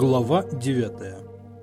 Глава 9.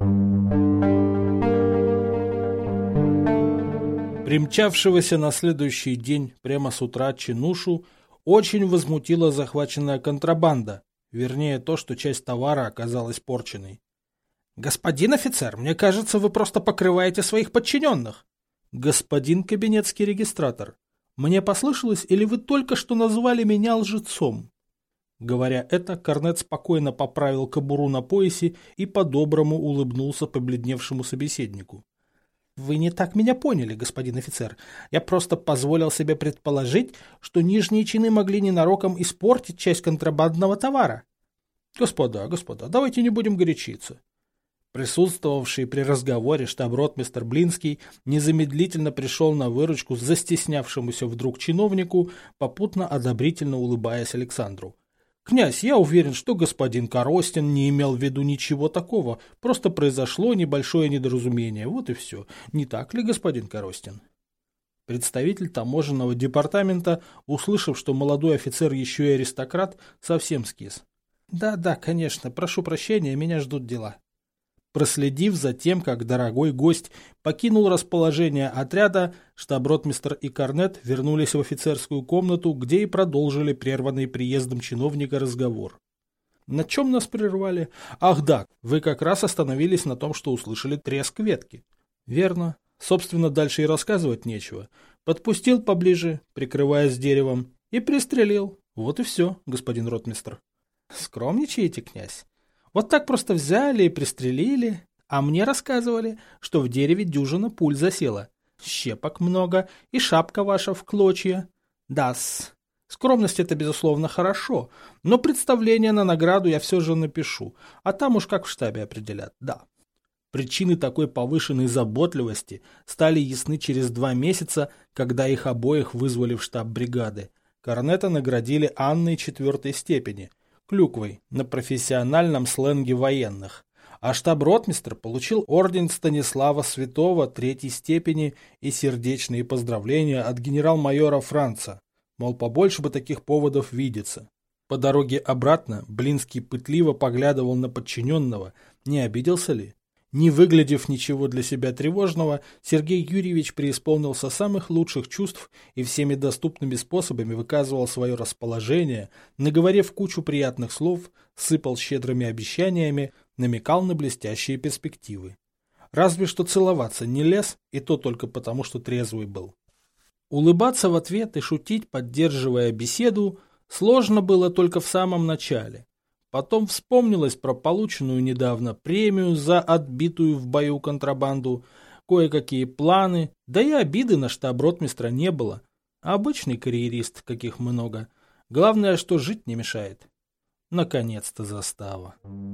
Примчавшегося на следующий день прямо с утра чинушу очень возмутила захваченная контрабанда, вернее то, что часть товара оказалась порченной. «Господин офицер, мне кажется, вы просто покрываете своих подчиненных». «Господин кабинетский регистратор, мне послышалось, или вы только что назвали меня лжецом?» Говоря это, корнет спокойно поправил кобуру на поясе и по-доброму улыбнулся побледневшему собеседнику. «Вы не так меня поняли, господин офицер. Я просто позволил себе предположить, что нижние чины могли ненароком испортить часть контрабандного товара». Господа, давайте не будем горячиться». Присутствовавший при разговоре штаб-ротмистр Блинский незамедлительно пришел на выручку застеснявшемуся вдруг чиновнику, попутно одобрительно улыбаясь Александру. «Князь, я уверен, что господин Коростин не имел в виду ничего такого, просто произошло небольшое недоразумение, вот и все. Не так ли, господин Коростин?» Представитель таможенного департамента, услышав, что молодой офицер еще и аристократ, совсем скис. «Да, конечно, прошу прощения, меня ждут дела». Проследив за тем, как дорогой гость покинул расположение отряда, штаб-ротмистр и корнет вернулись в офицерскую комнату, где и продолжили прерванный приездом чиновника разговор. «На чем нас прервали? Ах да, вы как раз остановились на том, что услышали треск ветки». «Верно. Собственно, дальше и рассказывать нечего. Подпустил поближе, прикрываясь деревом, и пристрелил. Вот и все, господин ротмистр». «Скромничаете, князь? Вот так просто взяли и пристрелили, а мне рассказывали, что в дереве дюжина пуль засела, щепок много и шапка ваша в клочья. Да-с, скромность это безусловно хорошо, но представление на награду я все же напишу, а там уж как в штабе определят, да». Причины такой повышенной заботливости стали ясны через 2 месяца, когда их обоих вызвали в штаб бригады. Корнета наградили Анной 4-й степени, клюквой, на профессиональном сленге военных, а штаб-ротмистр получил орден Станислава Святого 3-й степени и сердечные поздравления от генерал-майора Франца, мол, побольше бы таких поводов видеться. По дороге обратно Блинский пытливо поглядывал на подчиненного, не обиделся ли. Не выглядев ничего для себя тревожного, Сергей Юрьевич преисполнился самых лучших чувств и всеми доступными способами выказывал свое расположение, наговорив кучу приятных слов, сыпал щедрыми обещаниями, намекал на блестящие перспективы. Разве что целоваться не лез, и то только потому, что трезвый был. Улыбаться в ответ и шутить, поддерживая беседу, сложно было только в самом начале. Потом вспомнилось про полученную недавно премию за отбитую в бою контрабанду, кое-какие планы, да и обиды на штаб-ротмистра не было. Обычный карьерист, каких много. Главное, что жить не мешает. Наконец-то застава.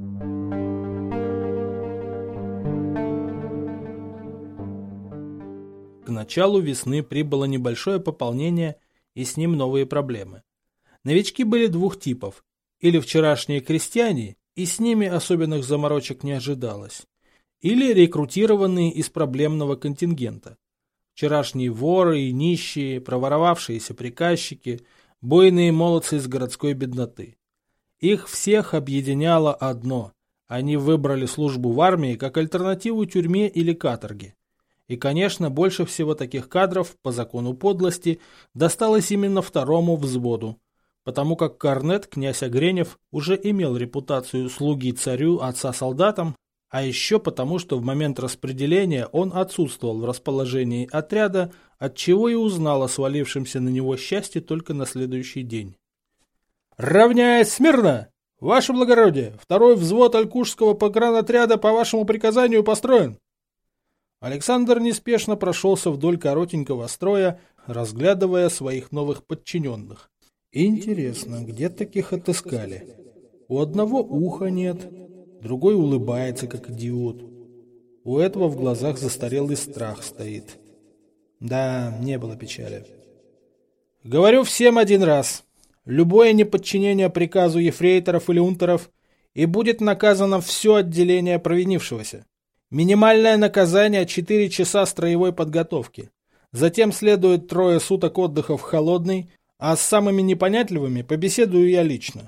К началу весны прибыло небольшое пополнение, и с ним новые проблемы. Новички были 2 типов. Или вчерашние крестьяне, и с ними особенных заморочек не ожидалось, или рекрутированные из проблемного контингента. Вчерашние воры и нищие, проворовавшиеся приказчики, буйные молодцы из городской бедноты. Их всех объединяло одно – они выбрали службу в армии как альтернативу тюрьме или каторге. И, конечно, больше всего таких кадров, по закону подлости, досталось именно 2-му взводу, потому как корнет князь Огренев уже имел репутацию слуги царю отца солдатам, а еще потому, что в момент распределения он отсутствовал в расположении отряда, отчего и узнал о свалившемся на него счастье только на следующий день. «Равняясь смирно! Ваше благородие, 2-й взвод Алькушского погранотряда по вашему приказанию построен!» Александр неспешно прошелся вдоль коротенького строя, разглядывая своих новых подчиненных. Интересно, где таких отыскали? У одного уха нет, другой улыбается, как идиот. У этого в глазах застарелый страх стоит. Да, не было печали. Говорю всем один раз. Любое неподчинение приказу ефрейторов или унтеров, и будет наказано все отделение провинившегося. Минимальное наказание 4 часа строевой подготовки. Затем следует 3 суток отдыха в холодной, а с самыми непонятливыми побеседую я лично.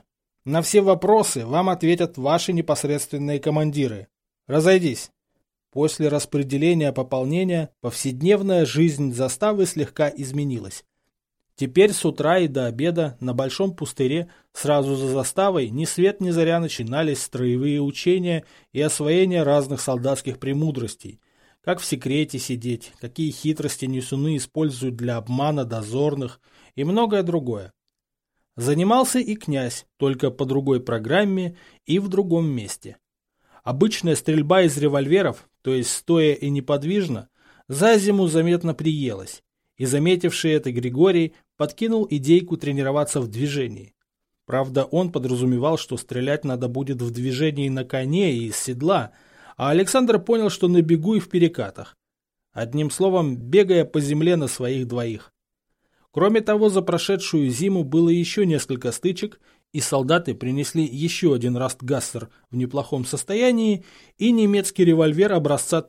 На все вопросы вам ответят ваши непосредственные командиры. Разойдись. После распределения пополнения повседневная жизнь заставы слегка изменилась. Теперь с утра и до обеда на Большом пустыре сразу за заставой ни свет ни заря начинались строевые учения и освоение разных солдатских премудростей. Как в секрете сидеть, какие хитрости несуны используют для обмана дозорных и многое другое. Занимался и князь, только по другой программе и в другом месте. Обычная стрельба из револьверов, то есть стоя и неподвижно, за зиму заметно приелась, и заметивший это Григорий подкинул идейку тренироваться в движении. Правда, он подразумевал, что стрелять надо будет в движении на коне и из седла, а Александр понял, что на бегу и в перекатах. Одним словом, бегая по земле на своих двоих. Кроме того, за прошедшую зиму было еще несколько стычек, и солдаты принесли еще один Растгассер в неплохом состоянии и немецкий револьвер образца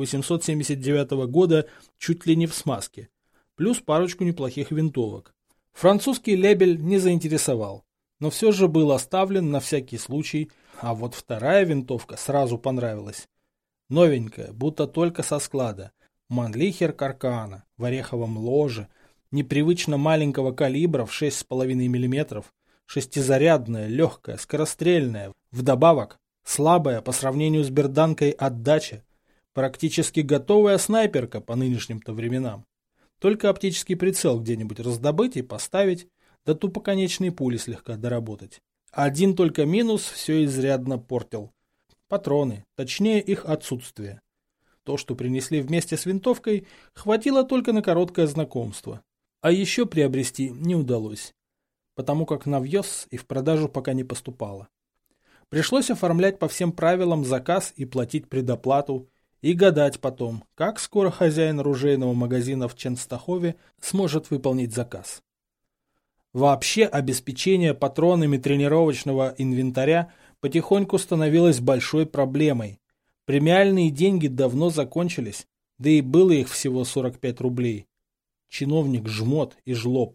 1879 года чуть ли не в смазке, плюс парочку неплохих винтовок. Французский лебель не заинтересовал, но все же был оставлен на всякий случай, а вот вторая винтовка сразу понравилась. Новенькая, будто только со склада, Манлихер Каркана в ореховом ложе, непривычно маленького калибра в 6,5 мм, шестизарядная, легкая, скорострельная, вдобавок слабая по сравнению с берданкой отдача, практически готовая снайперка по нынешним-то временам. Только оптический прицел где-нибудь раздобыть и поставить, да тупоконечные пули слегка доработать. Один только минус все изрядно портил. Патроны, точнее их отсутствие. То, что принесли вместе с винтовкой, хватило только на короткое знакомство. А еще приобрести не удалось, потому как на вьез и в продажу пока не поступало. Пришлось оформлять по всем правилам заказ и платить предоплату, и гадать потом, как скоро хозяин оружейного магазина в Ченстахове сможет выполнить заказ. Вообще обеспечение патронами тренировочного инвентаря потихоньку становилось большой проблемой. Премиальные деньги давно закончились, да и было их всего 45 рублей. Чиновник жмот и жлоб.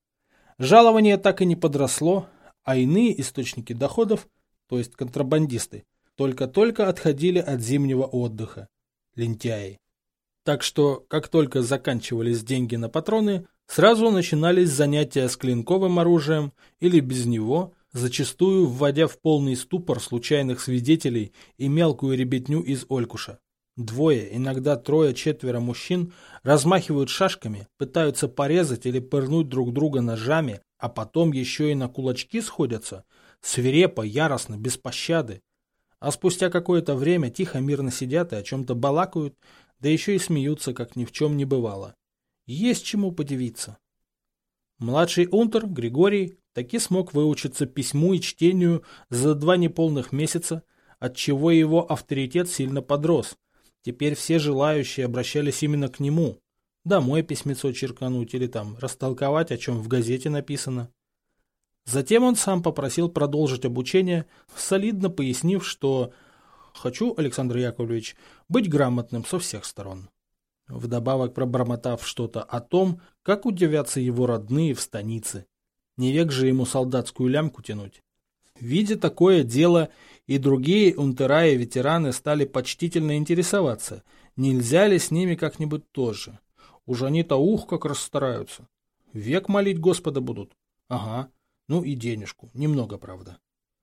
Жалование так и не подросло, а иные источники доходов, то есть контрабандисты, только-только отходили от зимнего отдыха. Лентяи. Так что, как только заканчивались деньги на патроны, сразу начинались занятия с клинковым оружием или без него, зачастую вводя в полный ступор случайных свидетелей и мелкую ребятню из Олькуша. Двое, иногда трое-четверо мужчин размахивают шашками, пытаются порезать или пырнуть друг друга ножами, а потом еще и на кулачки сходятся, свирепо, яростно, без пощады. А спустя какое-то время тихо мирно сидят и о чем-то балакают, да еще и смеются, как ни в чем не бывало. Есть чему подивиться. Младший унтер Григорий таки смог выучиться письму и чтению за 2 неполных месяца, отчего его авторитет сильно подрос. Теперь все желающие обращались именно к нему. Домой письмецо черкануть или там растолковать, о чем в газете написано. Затем он сам попросил продолжить обучение, солидно пояснив, что «хочу, Александр Яковлевич, быть грамотным со всех сторон». Вдобавок пробормотав что-то о том, как удивятся его родные в станице. Не век же ему солдатскую лямку тянуть. Видя такое дело, и другие унтера и ветераны стали почтительно интересоваться, нельзя ли с ними как-нибудь тоже. Уж они-то как расстараются. Век молить Господа будут. Ага, ну и денежку, немного, правда.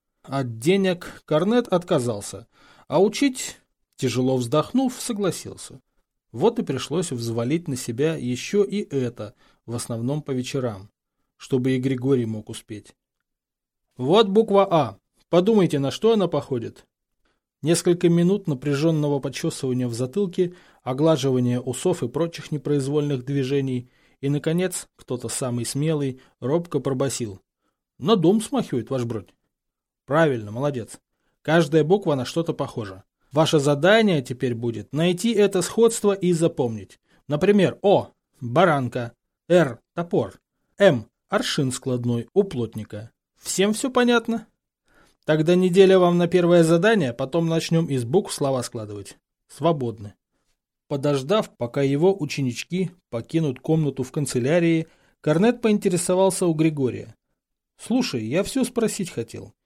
От денег Корнет отказался, а учить, тяжело вздохнув, согласился. Вот и пришлось взвалить на себя еще и это, в основном по вечерам, чтобы и Григорий мог успеть. Вот буква А. Подумайте, на что она походит. Несколько минут напряженного почесывания в затылке, оглаживания усов и прочих непроизвольных движений, и, наконец, кто-то самый смелый робко пробасил. На дом смахивает, ваш бродь. Правильно, молодец. Каждая буква на что-то похожа. Ваше задание теперь будет найти это сходство и запомнить. Например, О – баранка, Р – топор, М – аршин складной у плотника. Всем все понятно? Тогда неделя вам на первое задание, потом начнем из букв слова складывать. Свободны. Подождав, пока его ученички покинут комнату в канцелярии, Корнет поинтересовался у Григория. Слушай, я все спросить хотел.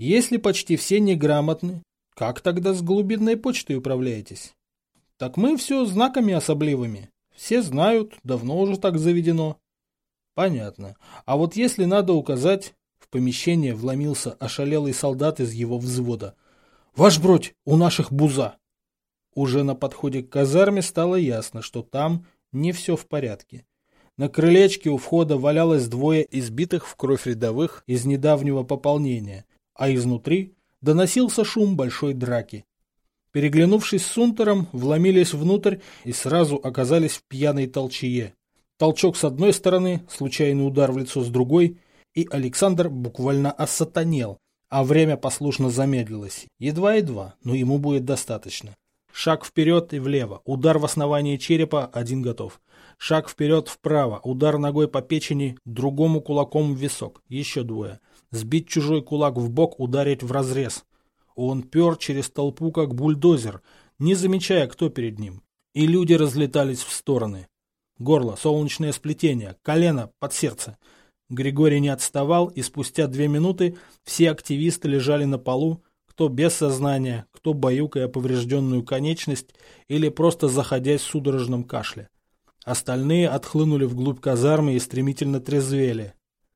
Если почти все неграмотны, как тогда с глубинной почтой управляетесь? Так мы все знаками особливыми. Все знают, давно уже так заведено. Понятно. А вот если надо указать... В помещение вломился ошалелый солдат из его взвода. «Ваш бродь, у наших буза!» Уже на подходе к казарме стало ясно, что там не все в порядке. На крылечке у входа валялось двое избитых в кровь рядовых из недавнего пополнения, а изнутри доносился шум большой драки. Переглянувшись с унтером, вломились внутрь и сразу оказались в пьяной толчее. Толчок с одной стороны, случайный удар в лицо с другой, и Александр буквально осатанел, а время послушно замедлилось. Едва-едва, но ему будет достаточно. Шаг вперед и влево, удар в основании черепа, один готов. Шаг вперед вправо, удар ногой по печени, другому кулаком в висок, еще двое. Сбить чужой кулак в бок, ударить в разрез. Он пер через толпу, как бульдозер, не замечая, кто перед ним. И люди разлетались в стороны. Горло, солнечное сплетение, колено под сердце. Григорий не отставал, и спустя 2 минуты все активисты лежали на полу, кто без сознания, кто баюкая поврежденную конечность или просто заходясь в судорожном кашле. Остальные отхлынули вглубь казармы и стремительно трезвели.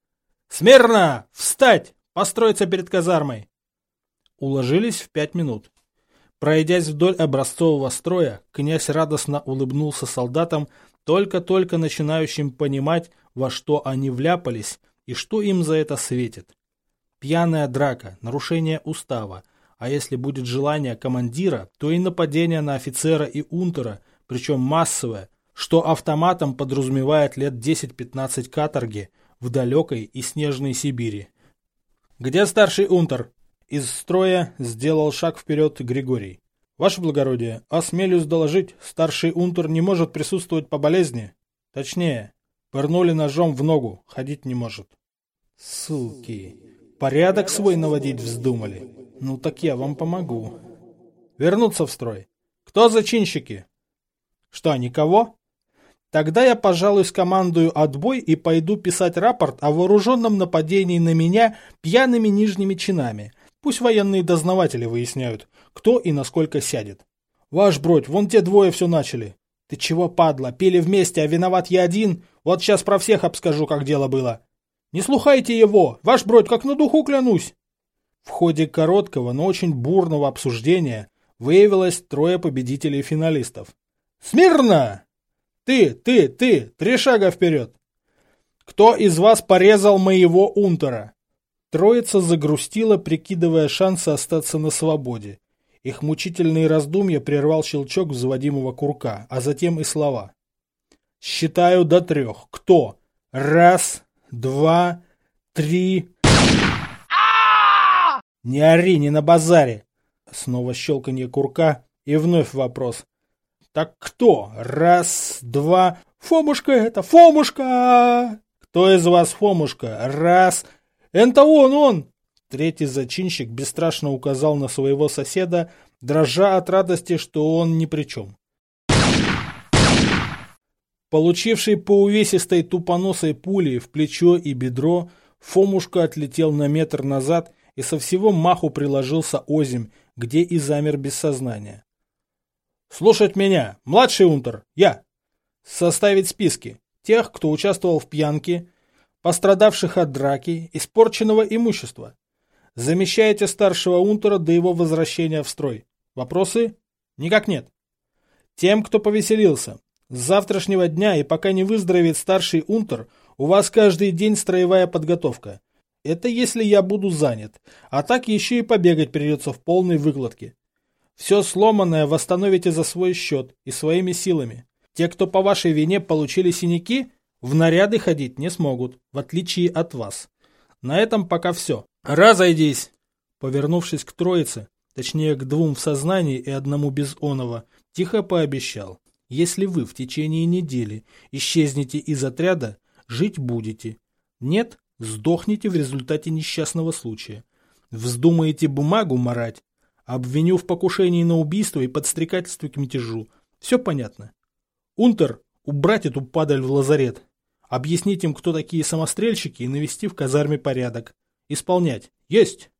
«Смирно! Встать! Построиться перед казармой!» Уложились в 5 минут. Пройдясь вдоль образцового строя, князь радостно улыбнулся солдатам, только-только начинающим понимать, во что они вляпались и что им за это светит. Пьяная драка, нарушение устава, а если будет желание командира, то и нападение на офицера и унтера, причем массовое, что автоматом подразумевает лет 10-15 каторги в далекой и снежной Сибири. «Где старший унтер?» Из строя сделал шаг вперед Григорий. «Ваше благородие, осмелюсь доложить, старший унтер не может присутствовать по болезни. Точнее, пырнули ножом в ногу, ходить не может». «Суки, порядок свой наводить вздумали? Ну так я вам помогу». «Вернуться в строй. Кто зачинщики?» «Что, никого? Тогда я, пожалуй, скомандую отбой и пойду писать рапорт о вооруженном нападении на меня пьяными нижними чинами. Пусть военные дознаватели выясняют, кто и насколько сядет. Ваш бродь, вон те двое все начали. Ты чего, падла, пили вместе, а виноват я один? Вот сейчас про всех обскажу, как дело было. Не слухайте его, ваш бродь, как на духу клянусь». В ходе короткого, но очень бурного обсуждения выявилось 3 победителей-финалистов. «Смирно! Ты, 3 шага вперед! Кто из вас порезал моего унтера?» Троица загрустила, прикидывая шансы остаться на свободе. Их мучительные раздумья прервал щелчок взводимого курка, а затем и слова. «Считаю до 3. Кто? 1, 2, 3...» «Не ори, не на базаре!» Снова щелканье курка и вновь вопрос. «Так кто? 1, 2... Фомушка это! Фомушка!» «Кто из вас Фомушка? 1... Это он!» Третий зачинщик бесстрашно указал на своего соседа, дрожа от радости, что он ни при чем. Получивший по увесистой тупоносой пуле в плечо и бедро, Фомушка отлетел на метр назад и со всего маху приложился озимь, где и замер без сознания. «Слушать меня, младший унтер, я. Составить списки тех, кто участвовал в пьянке, пострадавших от драки, испорченного имущества. Замещаете старшего унтера до его возвращения в строй. Вопросы? Никак нет. Тем, кто повеселился. С завтрашнего дня и пока не выздоровеет старший унтер, у вас каждый день строевая подготовка. Это если я буду занят. А так еще и побегать придется в полной выкладке. Все сломанное восстановите за свой счет и своими силами. Те, кто по вашей вине получили синяки, в наряды ходить не смогут, в отличие от вас. На этом пока все. Разойдись!» Повернувшись к троице, точнее к 2 в сознании и 1 без оного, тихо пообещал. «Если вы в течение недели исчезнете из отряда, жить будете. Нет, сдохнете в результате несчастного случая. Вздумаете бумагу марать, обвиню в покушении на убийство и подстрекательстве к мятежу. Все понятно. Унтер, убрать эту падаль в лазарет. Объяснить им, кто такие самострельщики, и навести в казарме порядок. Исполнять. Есть!»